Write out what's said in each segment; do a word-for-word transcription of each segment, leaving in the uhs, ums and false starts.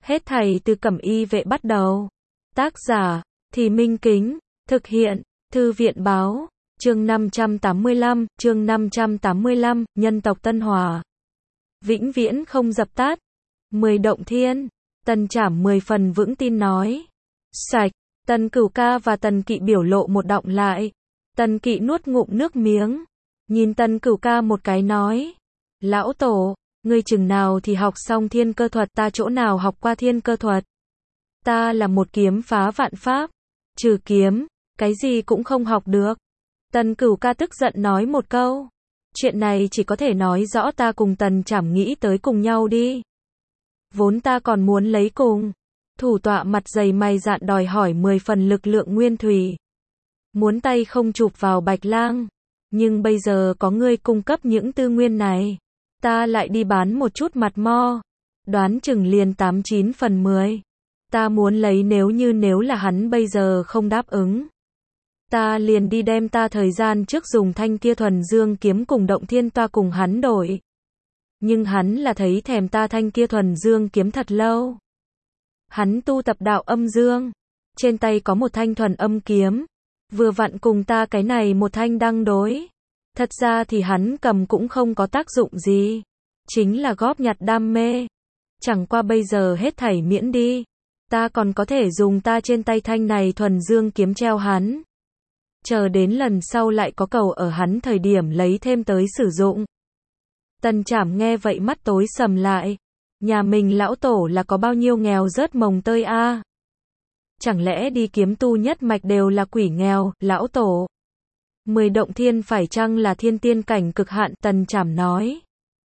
Hết thảy từ Cẩm Y Vệ bắt đầu. Tác giả, Thì Minh Kính, thực hiện, Thư viện Báo, chương năm trăm tám mươi lăm, chương năm trăm tám mươi lăm, nhân tộc Tân Hòa. Vĩnh viễn không dập tắt. Mười động thiên, Tần Trảm mười phần vững tin nói. Sạch, Tần Cửu Ca và Tần Kỵ biểu lộ một động lại. Tần Kỵ nuốt ngụm nước miếng, nhìn Tần Cửu Ca một cái nói. Lão Tổ, ngươi chừng nào thì học xong thiên cơ thuật, ta chỗ nào học qua thiên cơ thuật. Ta là một kiếm phá vạn pháp, trừ kiếm, cái gì cũng không học được. Tần Cửu Ca tức giận nói một câu. Chuyện này chỉ có thể nói rõ ta cùng Tần Trảm nghĩ tới cùng nhau đi. Vốn ta còn muốn lấy cùng. Thủ tọa mặt dày mày dạn đòi hỏi mười phần lực lượng nguyên thủy. Muốn tay không chụp vào Bạch Lang. Nhưng bây giờ có ngươi cung cấp những tư nguyên này. Ta lại đi bán một chút mặt mo. Đoán chừng liền tám chín phần mười. Ta muốn lấy nếu như nếu là hắn bây giờ không đáp ứng. Ta liền đi đem ta thời gian trước dùng thanh kia thuần dương kiếm cùng động thiên toa cùng hắn đổi. Nhưng hắn là thấy thèm ta thanh kia thuần dương kiếm thật lâu. Hắn tu tập đạo âm dương. Trên tay có một thanh thuần âm kiếm. Vừa vặn cùng ta cái này một thanh đăng đối. Thật ra thì hắn cầm cũng không có tác dụng gì. Chính là góp nhặt đam mê. Chẳng qua bây giờ hết thảy miễn đi. Ta còn có thể dùng ta trên tay thanh này thuần dương kiếm treo hắn. Chờ đến lần sau lại có cầu ở hắn thời điểm lấy thêm tới sử dụng. Tần Trảm nghe vậy mắt tối sầm lại. Nhà mình lão tổ là có bao nhiêu nghèo rớt mồng tơi a? À? Chẳng lẽ đi kiếm tu nhất mạch đều là quỷ nghèo, lão tổ? Mười động thiên phải chăng là thiên tiên cảnh cực hạn? Tần Trảm nói.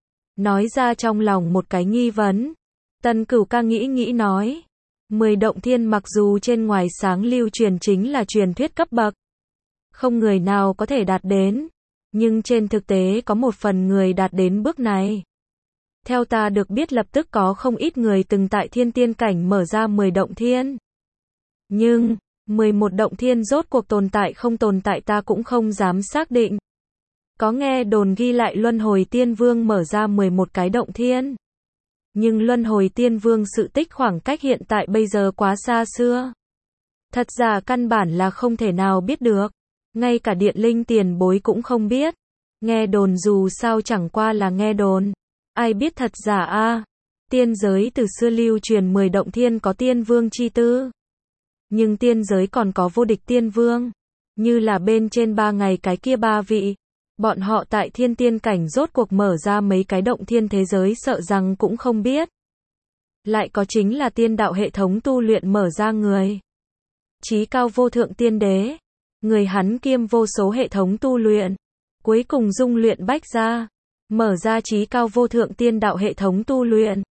Nói ra trong lòng một cái nghi vấn. Tần Cửu Ca nghĩ nghĩ nói. Mười động thiên mặc dù trên ngoài sáng lưu truyền chính là truyền thuyết cấp bậc. Không người nào có thể đạt đến. Nhưng trên thực tế có một phần người đạt đến bước này. Theo ta được biết lập tức có không ít người từng tại thiên tiên cảnh mở ra mười động thiên. Nhưng, mười một động thiên rốt cuộc tồn tại không tồn tại ta cũng không dám xác định. Có nghe đồn ghi lại Luân Hồi Tiên Vương mở ra mười một cái động thiên. Nhưng Luân Hồi Tiên Vương sự tích khoảng cách hiện tại bây giờ quá xa xưa. Thật ra căn bản là không thể nào biết được. Ngay cả Điện Linh tiền bối cũng không biết. Nghe đồn dù sao chẳng qua là nghe đồn. Ai biết thật giả a? À? Tiên giới từ xưa lưu truyền mười động thiên có tiên vương chi tư. Nhưng tiên giới còn có vô địch tiên vương. Như là bên trên ba ngày cái kia ba vị. Bọn họ tại thiên tiên cảnh rốt cuộc mở ra mấy cái động thiên thế giới sợ rằng cũng không biết. Lại có chính là tiên đạo hệ thống tu luyện mở ra người. Chí cao vô thượng tiên đế. Người hắn kiêm vô số hệ thống tu luyện. Cuối cùng dung luyện bách gia. Mở ra chí cao vô thượng tiên đạo hệ thống tu luyện.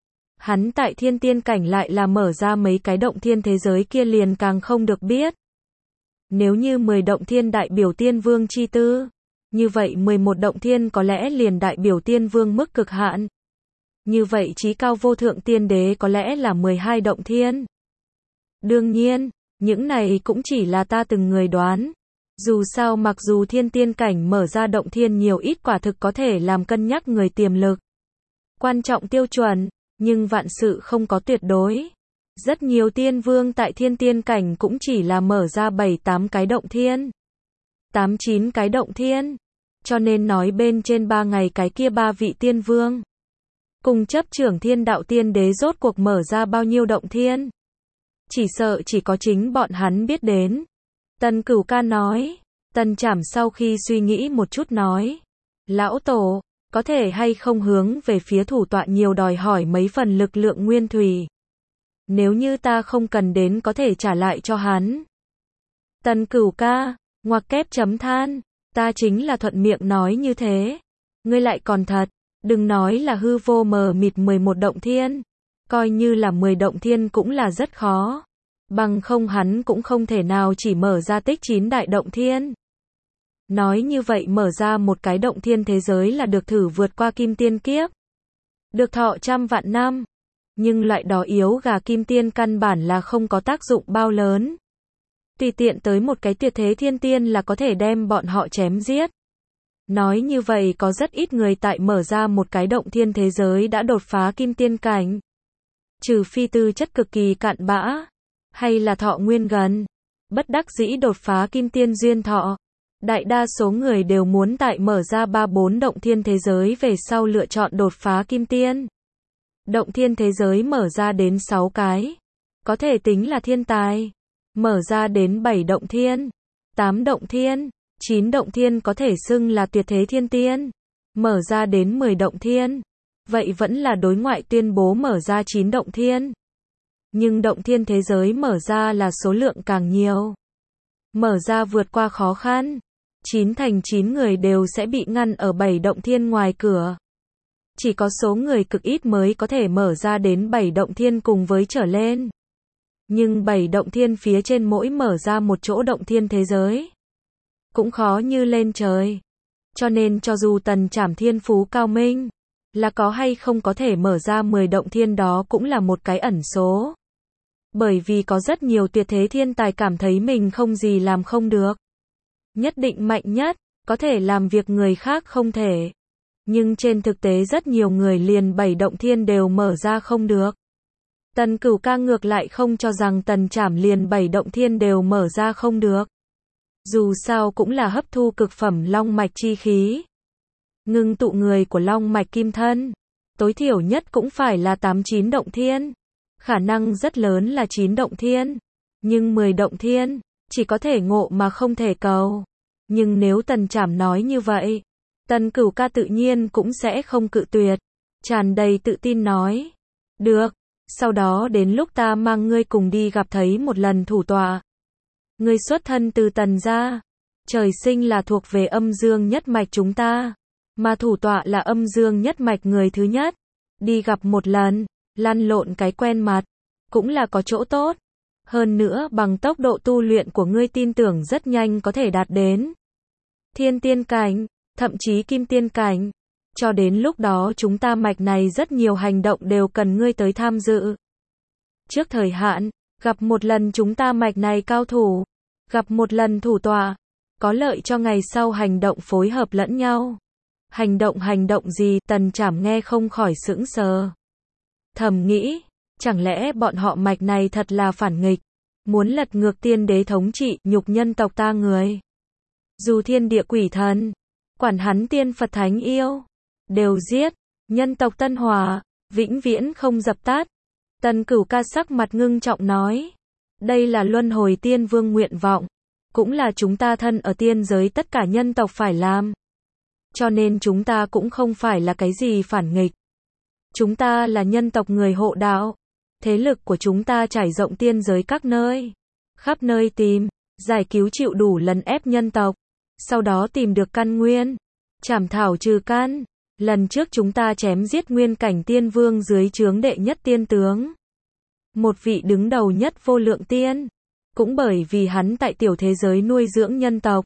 Hắn tại thiên tiên cảnh lại là mở ra mấy cái động thiên thế giới kia liền càng không được biết. Nếu như mười động thiên đại biểu tiên vương chi tư. Như vậy mười một động thiên có lẽ liền đại biểu tiên vương mức cực hạn. Như vậy chí cao vô thượng tiên đế có lẽ là mười hai động thiên. Đương nhiên, những này cũng chỉ là ta từng người đoán. Dù sao mặc dù thiên tiên cảnh mở ra động thiên nhiều ít quả thực có thể làm cân nhắc người tiềm lực. Quan trọng tiêu chuẩn, nhưng vạn sự không có tuyệt đối. Rất nhiều tiên vương tại thiên tiên cảnh cũng chỉ là mở ra bảy tám cái động thiên. tám chín cái động thiên. Cho nên nói bên trên ba ngày cái kia ba vị tiên vương. Cùng chấp trưởng thiên đạo tiên đế rốt cuộc mở ra bao nhiêu động thiên. Chỉ sợ chỉ có chính bọn hắn biết đến. Tần Cửu Ca nói. Tần Trảm sau khi suy nghĩ một chút nói. Lão Tổ, có thể hay không hướng về phía thủ tọa nhiều đòi hỏi mấy phần lực lượng nguyên thủy. Nếu như ta không cần đến có thể trả lại cho hắn. Tần Cửu Ca, ngoặc kép chấm than. Ta chính là thuận miệng nói như thế. Ngươi lại còn thật. Đừng nói là hư vô mờ mịt mười một động thiên. Coi như là mười động thiên cũng là rất khó. Bằng không hắn cũng không thể nào chỉ mở ra tích chín đại động thiên. Nói như vậy mở ra một cái động thiên thế giới là được thử vượt qua kim tiên kiếp. Được thọ trăm vạn năm. Nhưng loại đó yếu gà kim tiên căn bản là không có tác dụng bao lớn. Tùy tiện tới một cái tuyệt thế thiên tiên là có thể đem bọn họ chém giết. Nói như vậy có rất ít người tại mở ra một cái động thiên thế giới đã đột phá kim tiên cảnh. Trừ phi tư chất cực kỳ cạn bã, hay là thọ nguyên gần, bất đắc dĩ đột phá kim tiên duyên thọ. Đại đa số người đều muốn tại mở ra ba bốn động thiên thế giới về sau lựa chọn đột phá kim tiên. Động thiên thế giới mở ra đến sáu cái, có thể tính là thiên tài. Mở ra đến bảy động thiên, tám động thiên, chín động thiên có thể xưng là tuyệt thế thiên tiên. Mở ra đến mười động thiên, vậy vẫn là đối ngoại tuyên bố mở ra chín động thiên. Nhưng động thiên thế giới mở ra là số lượng càng nhiều. Mở ra vượt qua khó khăn, chín thành chín người đều sẽ bị ngăn ở bảy động thiên ngoài cửa. Chỉ có số người cực ít mới có thể mở ra đến bảy động thiên cùng với trở lên. Nhưng bảy động thiên phía trên mỗi mở ra một chỗ động thiên thế giới, cũng khó như lên trời. Cho nên cho dù Tần Trảm thiên phú cao minh, là có hay không có thể mở ra mười động thiên đó cũng là một cái ẩn số. Bởi vì có rất nhiều tuyệt thế thiên tài cảm thấy mình không gì làm không được. Nhất định mạnh nhất, có thể làm việc người khác không thể. Nhưng trên thực tế rất nhiều người liền bảy động thiên đều mở ra không được. Tần Cửu Ca ngược lại không cho rằng Tần Trảm liền bảy động thiên đều mở ra không được. Dù sao cũng là hấp thu cực phẩm long mạch chi khí. Ngưng tụ người của long mạch kim thân, tối thiểu nhất cũng phải là tám chín động thiên. Khả năng rất lớn là chín động thiên. Nhưng mười động thiên, chỉ có thể ngộ mà không thể cầu. Nhưng nếu Tần Trảm nói như vậy, Tần Cửu Ca tự nhiên cũng sẽ không cự tuyệt. Tràn đầy tự tin nói. Được, sau đó đến lúc ta mang ngươi cùng đi gặp thấy một lần thủ tọa. Ngươi xuất thân từ Tần gia, trời sinh là thuộc về âm dương nhất mạch chúng ta, mà thủ tọa là âm dương nhất mạch người thứ nhất. Đi gặp một lần, lăn lộn cái quen mặt, cũng là có chỗ tốt. Hơn nữa bằng tốc độ tu luyện của ngươi tin tưởng rất nhanh có thể đạt đến thiên tiên cảnh, thậm chí kim tiên cảnh. Cho đến lúc đó chúng ta mạch này rất nhiều hành động đều cần ngươi tới tham dự. Trước thời hạn, gặp một lần chúng ta mạch này cao thủ, gặp một lần thủ tọa, có lợi cho ngày sau hành động phối hợp lẫn nhau. Hành động hành động gì? Tần Trảm nghe không khỏi sững sờ. Thầm nghĩ, chẳng lẽ bọn họ mạch này thật là phản nghịch, muốn lật ngược tiên đế thống trị, nhục nhân tộc ta người. Dù thiên địa quỷ thần, quản hắn tiên Phật thánh yêu, đều giết, nhân tộc Tân Hòa, vĩnh viễn không dập tắt. Tần Cửu Ca sắc mặt ngưng trọng nói, đây là luân hồi tiên vương nguyện vọng, cũng là chúng ta thân ở tiên giới tất cả nhân tộc phải làm. Cho nên chúng ta cũng không phải là cái gì phản nghịch. Chúng ta là nhân tộc người hộ đạo. Thế lực của chúng ta trải rộng tiên giới các nơi. Khắp nơi tìm, giải cứu chịu đủ lần ép nhân tộc. Sau đó tìm được căn nguyên. Trảm thảo trừ căn. Lần trước chúng ta chém giết nguyên cảnh tiên vương dưới trướng đệ nhất tiên tướng. Một vị đứng đầu nhất vô lượng tiên. Cũng bởi vì hắn tại tiểu thế giới nuôi dưỡng nhân tộc.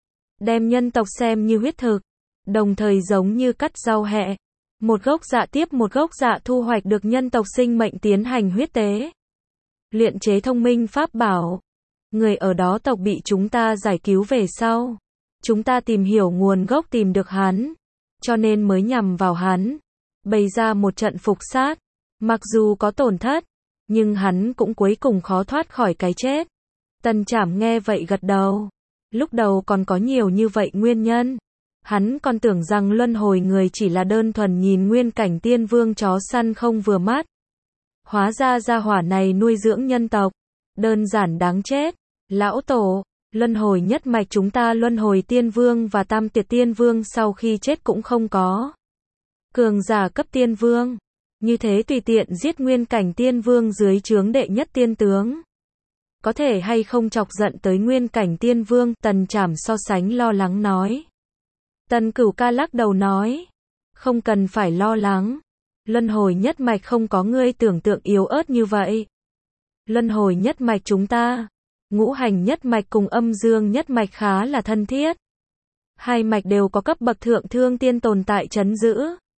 Đem nhân tộc xem như huyết thực. Đồng thời giống như cắt rau hẹ. Một gốc dạ tiếp một gốc dạ thu hoạch được nhân tộc sinh mệnh tiến hành huyết tế. Luyện chế thông minh pháp bảo. Người ở đó tộc bị chúng ta giải cứu về sau. Chúng ta tìm hiểu nguồn gốc tìm được hắn. Cho nên mới nhằm vào hắn. Bày ra một trận phục sát. Mặc dù có tổn thất. Nhưng hắn cũng cuối cùng khó thoát khỏi cái chết. Tần Trảm nghe vậy gật đầu. Lúc đầu còn có nhiều như vậy nguyên nhân. Hắn còn tưởng rằng luân hồi người chỉ là đơn thuần nhìn nguyên cảnh tiên vương chó săn không vừa mắt. Hóa ra gia hỏa này nuôi dưỡng nhân tộc. Đơn giản đáng chết. Lão tổ, luân hồi nhất mạch chúng ta luân hồi tiên vương và tam tiệt tiên vương sau khi chết cũng không có. Cường giả cấp tiên vương. Như thế tùy tiện giết nguyên cảnh tiên vương dưới trướng đệ nhất tiên tướng. Có thể hay không chọc giận tới nguyên cảnh tiên vương? Tần Trảm so sánh lo lắng nói. Tần Cửu Ca lắc đầu nói. Không cần phải lo lắng. Luân hồi nhất mạch không có ngươi tưởng tượng yếu ớt như vậy. Luân hồi nhất mạch chúng ta, ngũ hành nhất mạch cùng âm dương nhất mạch khá là thân thiết. Hai mạch đều có cấp bậc thượng thương tiên tồn tại trấn giữ.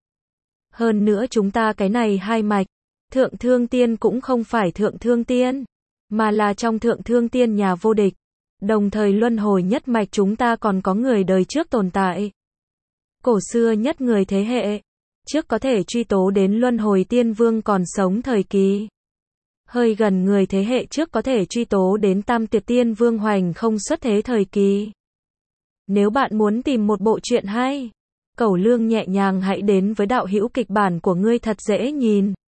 Hơn nữa chúng ta cái này hai mạch, thượng thương tiên cũng không phải thượng thương tiên, mà là trong thượng thương tiên nhà vô địch. Đồng thời luân hồi nhất mạch chúng ta còn có người đời trước tồn tại. Cổ xưa nhất người thế hệ trước có thể truy tố đến luân hồi tiên vương còn sống thời kỳ. hơi gần người thế hệ trước có thể truy tố đến Tam Tiệt Tiên Vương Hoành không xuất thế thời kỳ. Nếu bạn muốn tìm một bộ truyện hay, cẩu lương nhẹ nhàng hãy đến với đạo hữu kịch bản của ngươi thật dễ nhìn.